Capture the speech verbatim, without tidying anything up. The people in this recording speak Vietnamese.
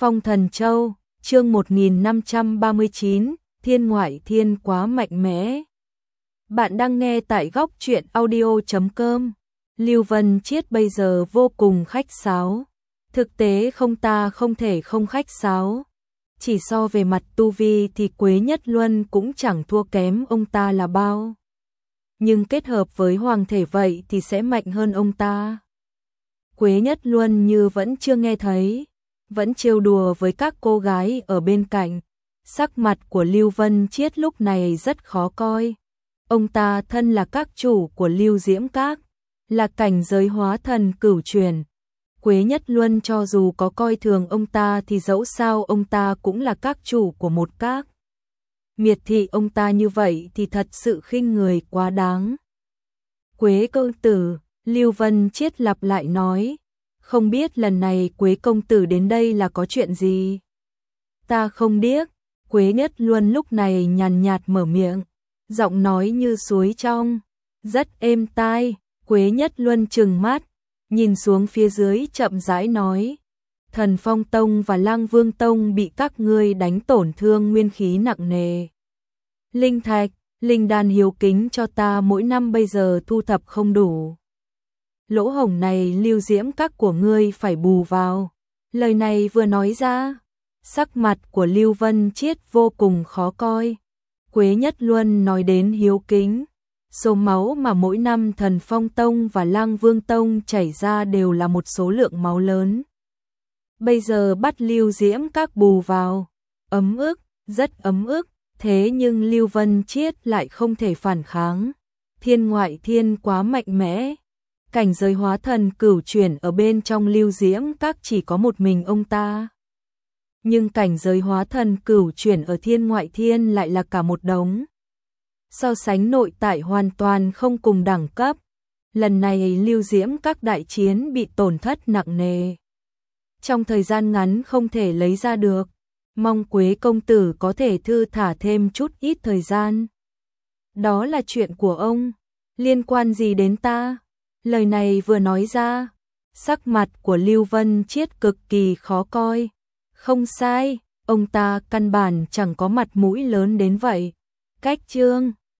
Phong Thần Châu, chương một nghìn năm trăm ba mươi chín, Thiên Ngoại Thiên quá mạnh mẽ. Bạn đang nghe tại góc truyện audio chấm com. Lưu Vân Chiết bây giờ vô cùng khách sáo. Thực tế không ta không thể không khách sáo. Chỉ so về mặt tu vi thì Quế Nhất Luân cũng chẳng thua kém ông ta là bao. Nhưng kết hợp với hoàng thể vậy thì sẽ mạnh hơn ông ta. Quế Nhất Luân như vẫn chưa nghe thấy, vẫn trêu đùa với các cô gái ở bên cạnh. Sắc mặt của Lưu Vân Chiết lúc này rất khó coi. Ông ta thân là các chủ của Lưu Diễm Các, là cảnh giới hóa thần cửu truyền. Quế Nhất Luân cho dù có coi thường ông ta thì dẫu sao ông ta cũng là các chủ của một các. Miệt thị ông ta như vậy thì thật sự khinh người quá đáng. Quế công tử, Lưu Vân Chiết lặp lại nói, không biết lần này Quế công tử đến đây là có chuyện gì? Ta không điếc, Quế Nhất Luân lúc này nhàn nhạt mở miệng, giọng nói như suối trong, rất êm tai. Quế Nhất Luân trừng mắt, nhìn xuống phía dưới chậm rãi nói, Thần Phong Tông và Lang Vương Tông bị các ngươi đánh tổn thương nguyên khí nặng nề. Linh thạch, linh đan hiếu kính cho ta mỗi năm bây giờ thu thập không đủ. Lỗ hổng này Lưu Diễm Các của ngươi phải bù vào. Lời này vừa nói ra, sắc mặt của Lưu Vân Chiết vô cùng khó coi. Quế Nhất Luân nói đến hiếu kính, số máu mà mỗi năm Thần Phong Tông và Lang Vương Tông chảy ra đều là một số lượng máu lớn. Bây giờ bắt Lưu Diễm Các bù vào, ấm ức, rất ấm ức, thế nhưng Lưu Vân Chiết lại không thể phản kháng. Thiên Ngoại Thiên quá mạnh mẽ. Cảnh giới hóa thần cửu chuyển ở bên trong Lưu Diễm Các chỉ có một mình ông ta. Nhưng cảnh giới hóa thần cửu chuyển ở Thiên Ngoại Thiên lại là cả một đống. So sánh nội tại hoàn toàn không cùng đẳng cấp. Lần này Lưu Diễm Các đại chiến bị tổn thất nặng nề. Trong thời gian ngắn không thể lấy ra được. Mong Quế công tử có thể thư thả thêm chút ít thời gian. Đó là chuyện của ông, liên quan gì đến ta? Lời này vừa nói ra, sắc mặt của Lưu Vân Chiết cực kỳ khó coi. Không sai, ông ta căn bản chẳng có mặt mũi lớn đến vậy. Cách chương